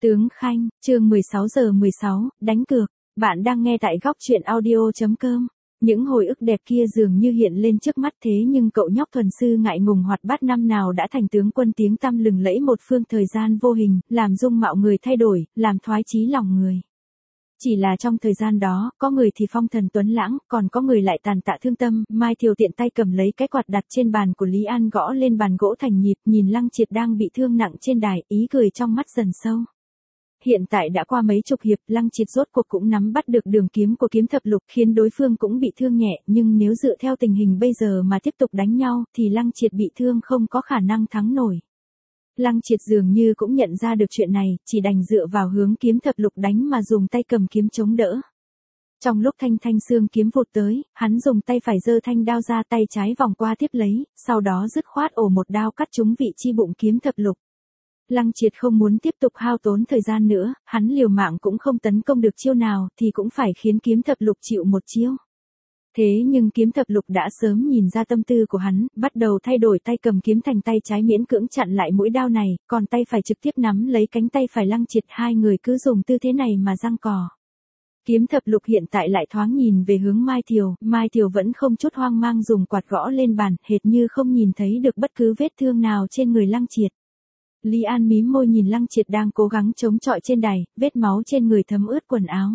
Tướng Khanh, chương 16:16, đánh cược. Bạn đang nghe tại góc truyện audio.com. Những hồi ức đẹp kia dường như hiện lên trước mắt, thế nhưng cậu nhóc thuần sư ngại ngùng hoạt bát năm nào đã thành tướng quân tiếng tăm lừng lẫy một phương thời gian vô hình, làm dung mạo người thay đổi, làm thoái chí lòng người. Chỉ là trong thời gian đó, có người thì phong thần tuấn lãng, còn có người lại tàn tạ thương tâm. Mai Thiều tiện tay cầm lấy cái quạt đặt trên bàn của Lý An gõ lên bàn gỗ thành nhịp, nhìn Lăng Triệt đang bị thương nặng trên đài, ý cười trong mắt dần sâu. Hiện tại đã qua mấy chục hiệp, Lăng Triệt rốt cuộc cũng nắm bắt được đường kiếm của kiếm thập lục, khiến đối phương cũng bị thương nhẹ, nhưng nếu dựa theo tình hình bây giờ mà tiếp tục đánh nhau, thì Lăng Triệt bị thương không có khả năng thắng nổi. Lăng Triệt dường như cũng nhận ra được chuyện này, chỉ đành dựa vào hướng kiếm thập lục đánh mà dùng tay cầm kiếm chống đỡ. Trong lúc thanh xương kiếm vụt tới, hắn dùng tay phải giơ thanh đao ra, tay trái vòng qua tiếp lấy, sau đó dứt khoát ổ một đao cắt trúng vị chi bụng kiếm thập lục. Lăng Triệt không muốn tiếp tục hao tốn thời gian nữa, hắn liều mạng cũng không tấn công được chiêu nào thì cũng phải khiến kiếm thập lục chịu một chiêu. Thế nhưng kiếm thập lục đã sớm nhìn ra tâm tư của hắn, bắt đầu thay đổi tay cầm kiếm thành tay trái miễn cưỡng chặn lại mũi đao này, còn tay phải trực tiếp nắm lấy cánh tay phải Lăng Triệt, hai người cứ dùng tư thế này mà giằng co. Kiếm thập lục hiện tại lại thoáng nhìn về hướng Mai Thiều vẫn không chút hoang mang dùng quạt gõ lên bàn, hệt như không nhìn thấy được bất cứ vết thương nào trên người Lăng Triệt. Lý An mím môi nhìn Lăng Triệt đang cố gắng chống chọi trên đài, vết máu trên người thấm ướt quần áo.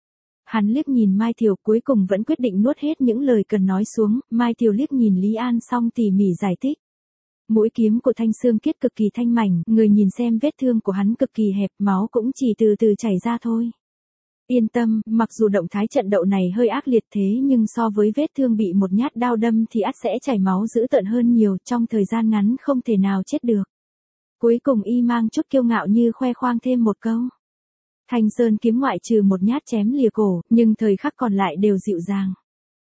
Hắn liếc nhìn Mai Thiều, cuối cùng vẫn quyết định nuốt hết những lời cần nói xuống. Mai Thiều liếc nhìn Lý An xong tỉ mỉ giải thích. Mũi kiếm của Thanh Xương Kiết cực kỳ thanh mảnh, người nhìn xem vết thương của hắn cực kỳ hẹp, máu cũng chỉ từ từ chảy ra thôi. Yên tâm, mặc dù động thái trận đậu này hơi ác liệt thế nhưng so với vết thương bị một nhát đao đâm thì ắt sẽ chảy máu dữ tợn hơn nhiều, trong thời gian ngắn không thể nào chết được. Cuối cùng y mang chút kiêu ngạo như khoe khoang thêm một câu. Thanh Sơn kiếm ngoại trừ một nhát chém lìa cổ, nhưng thời khắc còn lại đều dịu dàng.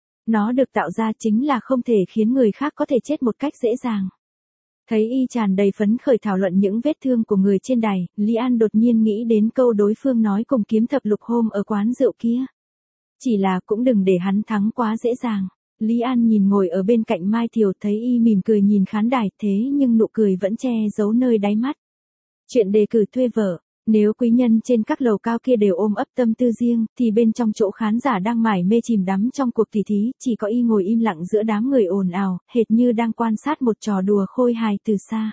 Nó được tạo ra chính là không thể khiến người khác có thể chết một cách dễ dàng. Thấy y tràn đầy phấn khởi thảo luận những vết thương của người trên đài, Lý An đột nhiên nghĩ đến câu đối phương nói cùng kiếm thập lục hôm ở quán rượu kia. Chỉ là cũng đừng để hắn thắng quá dễ dàng. Lý An nhìn ngồi ở bên cạnh Mai Thiều, thấy y mỉm cười nhìn khán đài, thế nhưng nụ cười vẫn che giấu nơi đáy mắt. Chuyện đề cử thuê vợ. Nếu quý nhân trên các lầu cao kia đều ôm ấp tâm tư riêng, thì bên trong chỗ khán giả đang mải mê chìm đắm trong cuộc tỉ thí, chỉ có y ngồi im lặng giữa đám người ồn ào, hệt như đang quan sát một trò đùa khôi hài từ xa.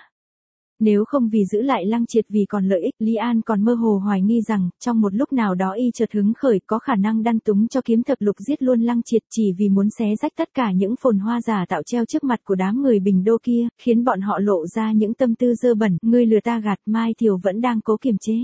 Nếu không vì giữ lại Lăng Triệt vì còn lợi ích, Lý An còn mơ hồ hoài nghi rằng, trong một lúc nào đó y chợt hứng khởi có khả năng đăn túng cho kiếm thập lục giết luôn Lăng Triệt chỉ vì muốn xé rách tất cả những phồn hoa giả tạo treo trước mặt của đám người Bình Đô kia, khiến bọn họ lộ ra những tâm tư dơ bẩn, ngươi lừa ta gạt. Mai Thiều vẫn đang cố kiềm chế.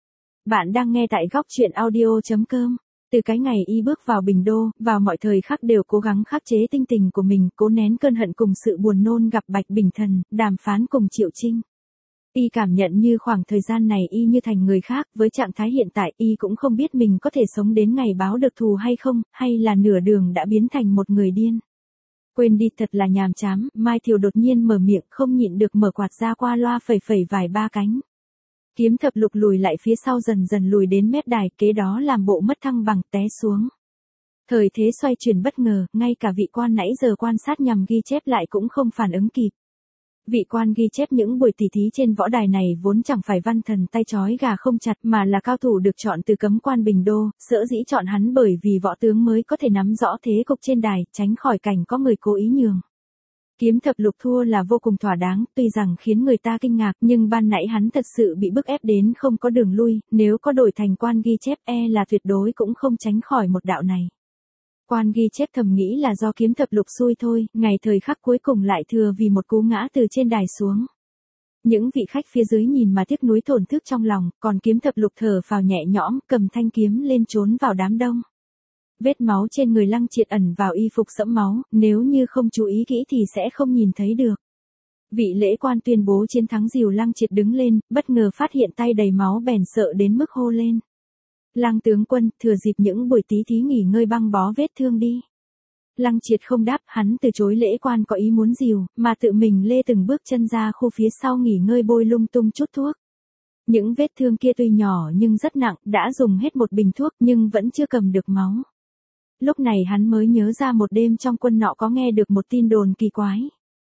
Bạn đang nghe tại góc truyện audio.com. Từ cái ngày y bước vào Bình Đô, vào mọi thời khắc đều cố gắng khắc chế tinh tình của mình, cố nén cơn hận cùng sự buồn nôn gặp Bạch Bình Thần, đàm phán cùng Triệu Trinh. Y cảm nhận như khoảng thời gian này y như thành người khác, với trạng thái hiện tại y cũng không biết mình có thể sống đến ngày báo được thù hay không, hay là nửa đường đã biến thành một người điên. Quên đi, thật là nhàm chán. Mai Thiều đột nhiên mở miệng, không nhịn được mở quạt ra qua loa phẩy vài ba cánh. Kiếm thập lục lùi lại phía sau, dần dần lùi đến mép đài, kế đó làm bộ mất thăng bằng té xuống. Thời thế xoay chuyển bất ngờ, ngay cả vị quan nãy giờ quan sát nhằm ghi chép lại cũng không phản ứng kịp. Vị quan ghi chép những buổi tỉ thí trên võ đài này vốn chẳng phải văn thần tay trói gà không chặt mà là cao thủ được chọn từ cấm quan Bình Đô, sở dĩ chọn hắn bởi vì võ tướng mới có thể nắm rõ thế cục trên đài, tránh khỏi cảnh có người cố ý nhường. Kiếm thập lục thua là vô cùng thỏa đáng, tuy rằng khiến người ta kinh ngạc nhưng ban nãy hắn thật sự bị bức ép đến không có đường lui, nếu có đổi thành quan ghi chép là tuyệt đối cũng không tránh khỏi một đạo này. Quan ghi chép thầm nghĩ là do kiếm thập lục xui thôi, ngày thời khắc cuối cùng lại thừa vì một cú ngã từ trên đài xuống. Những vị khách phía dưới nhìn mà tiếc nuối thổn thức trong lòng, còn kiếm thập lục thở phào nhẹ nhõm, cầm thanh kiếm lên trốn vào đám đông. Vết máu trên người Lăng Triệt ẩn vào y phục sẫm máu, nếu như không chú ý kỹ thì sẽ không nhìn thấy được. Vị lễ quan tuyên bố chiến thắng dìu Lăng Triệt đứng lên, bất ngờ phát hiện tay đầy máu bèn sợ đến mức hô lên. Lăng tướng quân, thừa dịp những buổi tí thí nghỉ ngơi băng bó vết thương đi. Lăng Triệt không đáp, hắn từ chối lễ quan có ý muốn dìu, mà tự mình lê từng bước chân ra khu phía sau nghỉ ngơi bôi lung tung chút thuốc. Những vết thương kia tuy nhỏ nhưng rất nặng, đã dùng hết một bình thuốc nhưng vẫn chưa cầm được máu. Lúc này hắn mới nhớ ra một đêm trong quân nọ có nghe được một tin đồn kỳ quái.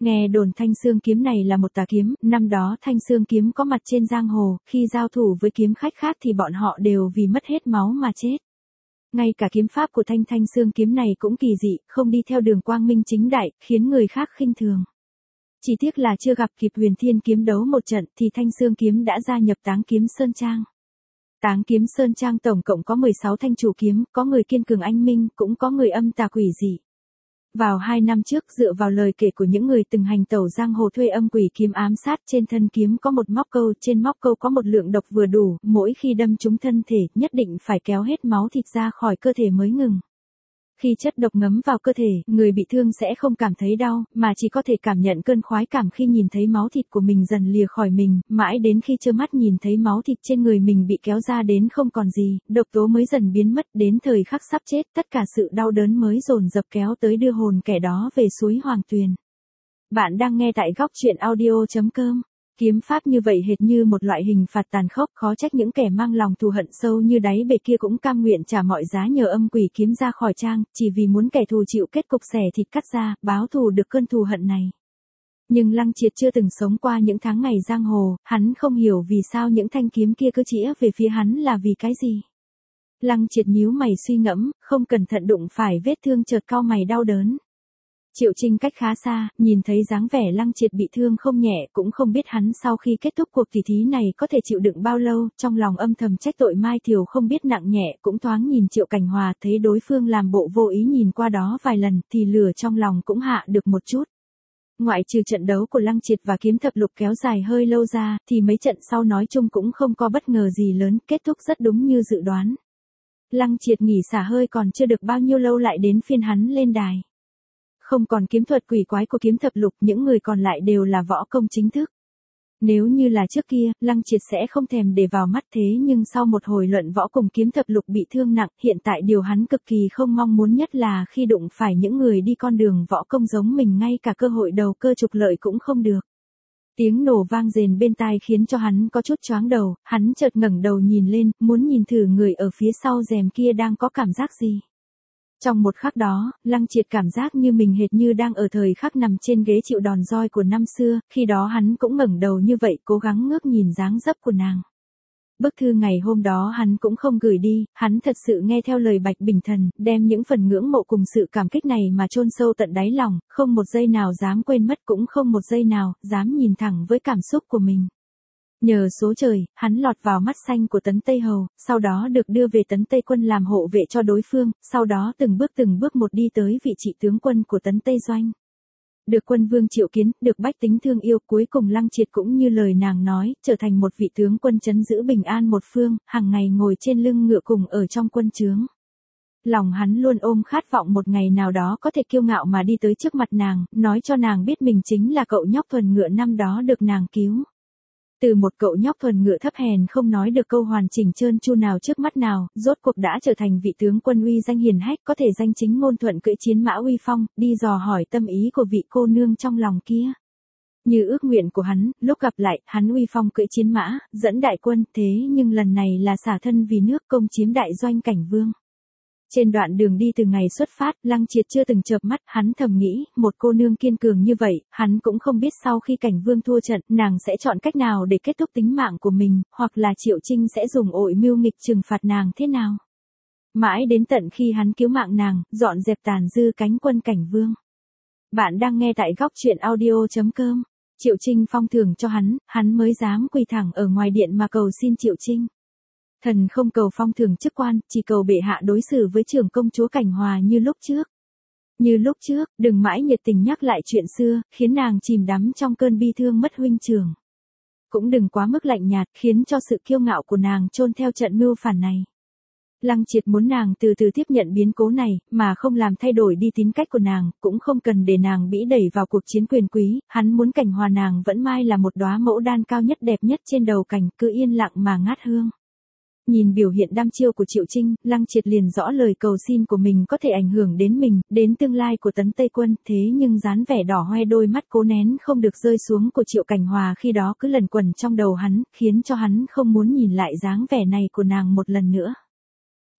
Nghe đồn Thanh Xương kiếm này là một tà kiếm, năm đó Thanh Xương kiếm có mặt trên giang hồ, khi giao thủ với kiếm khách khác thì bọn họ đều vì mất hết máu mà chết. Ngay cả kiếm pháp của Thanh Xương kiếm này cũng kỳ dị, không đi theo đường quang minh chính đại, khiến người khác khinh thường. Chỉ tiếc là chưa gặp kịp Huyền Thiên kiếm đấu một trận thì Thanh Xương kiếm đã gia nhập Táng Kiếm Sơn Trang. Táng Kiếm Sơn Trang tổng cộng có 16 thanh chủ kiếm, có người kiên cường anh minh, cũng có người âm tà quỷ dị. Vào 2 năm trước, dựa vào lời kể của những người từng hành tẩu giang hồ thuê âm quỷ kiếm ám sát, trên thân kiếm có một móc câu, trên móc câu có một lượng độc vừa đủ, mỗi khi đâm trúng thân thể, nhất định phải kéo hết máu thịt ra khỏi cơ thể mới ngừng. Khi chất độc ngấm vào cơ thể, người bị thương sẽ không cảm thấy đau, mà chỉ có thể cảm nhận cơn khoái cảm khi nhìn thấy máu thịt của mình dần lìa khỏi mình, mãi đến khi trơ mắt nhìn thấy máu thịt trên người mình bị kéo ra đến không còn gì, độc tố mới dần biến mất, đến thời khắc sắp chết, tất cả sự đau đớn mới dồn dập kéo tới đưa hồn kẻ đó về suối Hoàng Tuyền. Bạn đang nghe tại góc truyện audio.com. Kiếm pháp như vậy hệt như một loại hình phạt tàn khốc, khó trách những kẻ mang lòng thù hận sâu như đáy bể kia cũng cam nguyện trả mọi giá nhờ âm quỷ kiếm ra khỏi trang, chỉ vì muốn kẻ thù chịu kết cục xẻ thịt cắt da, báo thù được cơn thù hận này. Nhưng Lăng Triệt chưa từng sống qua những tháng ngày giang hồ, hắn không hiểu vì sao những thanh kiếm kia cứ chĩa về phía hắn là vì cái gì. Lăng Triệt nhíu mày suy ngẫm, không cẩn thận đụng phải vết thương chợt cau mày đau đớn. Triệu Trinh cách khá xa, nhìn thấy dáng vẻ Lăng Triệt bị thương không nhẹ, cũng không biết hắn sau khi kết thúc cuộc tỉ thí này có thể chịu đựng bao lâu, trong lòng âm thầm trách tội Mai Thiều không biết nặng nhẹ, cũng thoáng nhìn Triệu Cảnh Hòa thấy đối phương làm bộ vô ý nhìn qua đó vài lần, thì lửa trong lòng cũng hạ được một chút. Ngoại trừ trận đấu của Lăng Triệt và kiếm thập lục kéo dài hơi lâu ra, thì mấy trận sau nói chung cũng không có bất ngờ gì lớn, kết thúc rất đúng như dự đoán. Lăng Triệt nghỉ xả hơi còn chưa được bao nhiêu lâu lại đến phiên hắn lên đài. Không còn kiếm thuật quỷ quái của kiếm thập lục, những người còn lại đều là võ công chính thức. Nếu như là trước kia, Lăng Triệt sẽ không thèm để vào mắt, thế nhưng sau một hồi luận võ cùng kiếm thập lục bị thương nặng, hiện tại điều hắn cực kỳ không mong muốn nhất là khi đụng phải những người đi con đường võ công giống mình, ngay cả cơ hội đầu cơ trục lợi cũng không được. Tiếng nổ vang rền bên tai khiến cho hắn có chút choáng đầu, hắn chợt ngẩng đầu nhìn lên, muốn nhìn thử người ở phía sau rèm kia đang có cảm giác gì. Trong một khắc đó, Lăng Triệt cảm giác như mình hệt như đang ở thời khắc nằm trên ghế chịu đòn roi của năm xưa, khi đó hắn cũng ngẩng đầu như vậy, cố gắng ngước nhìn dáng dấp của nàng. Bức thư ngày hôm đó hắn cũng không gửi đi, hắn thật sự nghe theo lời Bạch Bình Thần, đem những phần ngưỡng mộ cùng sự cảm kích này mà chôn sâu tận đáy lòng, không một giây nào dám quên mất, cũng không một giây nào dám nhìn thẳng với cảm xúc của mình. Nhờ số trời, hắn lọt vào mắt xanh của Tấn Tây Hầu, sau đó được đưa về Tấn Tây Quân làm hộ vệ cho đối phương, sau đó từng bước một đi tới vị trí tướng quân của Tấn Tây Doanh. Được quân vương triệu kiến, được bách tính thương yêu, cuối cùng Lăng Triệt cũng như lời nàng nói, trở thành một vị tướng quân trấn giữ bình an một phương, hàng ngày ngồi trên lưng ngựa cùng ở trong quân trướng. Lòng hắn luôn ôm khát vọng một ngày nào đó có thể kiêu ngạo mà đi tới trước mặt nàng, nói cho nàng biết mình chính là cậu nhóc thuần ngựa năm đó được nàng cứu. Từ một cậu nhóc thuần ngựa thấp hèn không nói được câu hoàn chỉnh trơn tru nào trước mắt nào, rốt cuộc đã trở thành vị tướng quân uy danh hiển hách, có thể danh chính ngôn thuận cưỡi chiến mã uy phong, đi dò hỏi tâm ý của vị cô nương trong lòng kia. Như ước nguyện của hắn, lúc gặp lại, hắn uy phong cưỡi chiến mã, dẫn đại quân, thế nhưng lần này là xả thân vì nước, công chiếm đại doanh Cảnh Vương. Trên đoạn đường đi từ ngày xuất phát, Lăng Triệt chưa từng chợp mắt, hắn thầm nghĩ, một cô nương kiên cường như vậy, hắn cũng không biết sau khi Cảnh Vương thua trận, nàng sẽ chọn cách nào để kết thúc tính mạng của mình, hoặc là Triệu Trinh sẽ dùng ội mưu nghịch trừng phạt nàng thế nào. Mãi đến tận khi hắn cứu mạng nàng, dọn dẹp tàn dư cánh quân Cảnh Vương. Bạn đang nghe tại góc truyện audio.com. Triệu Trinh phong thưởng cho hắn mới dám quỳ thẳng ở ngoài điện mà cầu xin Triệu Trinh. Thần không cầu phong thưởng chức quan, chỉ cầu bệ hạ đối xử với trưởng công chúa Cảnh Hòa như lúc trước. Như lúc trước, đừng mãi nhiệt tình nhắc lại chuyện xưa, khiến nàng chìm đắm trong cơn bi thương mất huynh trưởng. Cũng đừng quá mức lạnh nhạt, khiến cho sự kiêu ngạo của nàng chôn theo trận mưu phản này. Lăng Triệt muốn nàng từ từ tiếp nhận biến cố này, mà không làm thay đổi đi tính cách của nàng, cũng không cần để nàng bị đẩy vào cuộc chiến quyền quý, hắn muốn Cảnh Hòa nàng vẫn mai là một đóa mẫu đan cao nhất đẹp nhất trên đầu cành, cứ yên lặng mà ngát hương. Nhìn biểu hiện đăm chiêu của Triệu Trinh, Lăng Triệt liền rõ lời cầu xin của mình có thể ảnh hưởng đến mình, đến tương lai của Tấn Tây Quân, thế nhưng dáng vẻ đỏ hoe đôi mắt cố nén không được rơi xuống của Triệu Cảnh Hòa khi đó cứ lẩn quẩn trong đầu hắn, khiến cho hắn không muốn nhìn lại dáng vẻ này của nàng một lần nữa.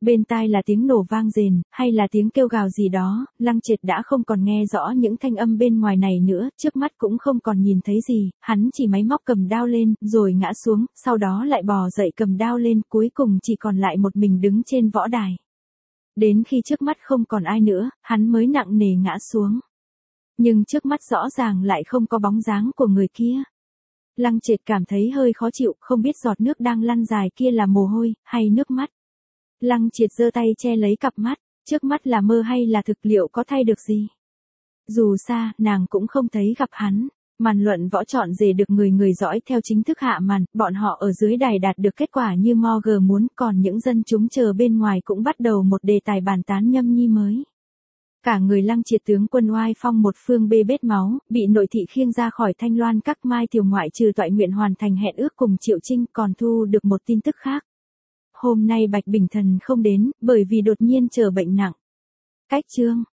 Bên tai là tiếng nổ vang rền, hay là tiếng kêu gào gì đó, Lăng Triệt đã không còn nghe rõ những thanh âm bên ngoài này nữa, trước mắt cũng không còn nhìn thấy gì, hắn chỉ máy móc cầm đao lên, rồi ngã xuống, sau đó lại bò dậy cầm đao lên, cuối cùng chỉ còn lại một mình đứng trên võ đài. Đến khi trước mắt không còn ai nữa, hắn mới nặng nề ngã xuống. Nhưng trước mắt rõ ràng lại không có bóng dáng của người kia. Lăng Triệt cảm thấy hơi khó chịu, không biết giọt nước đang lăn dài kia là mồ hôi, hay nước mắt. Lăng Triệt giơ tay che lấy cặp mắt, trước mắt là mơ hay là thực, liệu có thay được gì. Dù xa, nàng cũng không thấy gặp hắn. Màn luận võ chọn rể được người dõi theo chính thức hạ màn, bọn họ ở dưới đài đạt được kết quả như Morgan muốn, còn những dân chúng chờ bên ngoài cũng bắt đầu một đề tài bàn tán nhâm nhi mới. Cả người Lăng Triệt tướng quân oai phong một phương bê bết máu, bị nội thị khiêng ra khỏi Thanh Loan các, Mai Tiểu ngoại trừ toại nguyện hoàn thành hẹn ước cùng Triệu Trinh, còn thu được một tin tức khác. Hôm nay Bạch Bình Thần không đến, bởi vì đột nhiên trở bệnh nặng. Cách chương